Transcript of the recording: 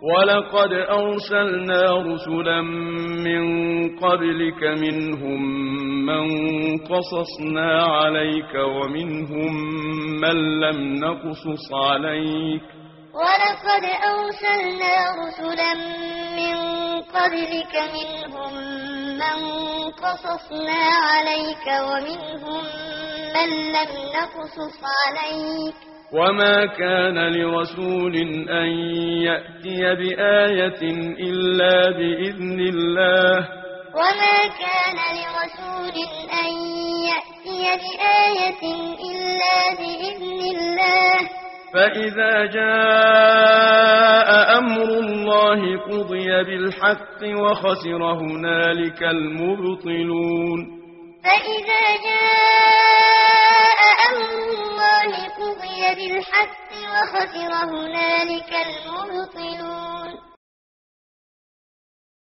ولقد أرسلنا رسلا من قبلك منهم من قصصنا عليك ومنهم من لم نقصص عليك ولقد أرسلنا رسلا من قبلك منهم من قصصنا عليك ومنهم من لم نقصص عليك وما كان لرسول أن يأتي بآية إلا بإذن الله وما كان لرسول أن يأتي بآية إلا بإذن الله فإذا جاء أمر الله قضي بالحق وخسر هنالك المبطلون فإذا جاء أمر الله قضي بالحق وخسر هنالك المبطلون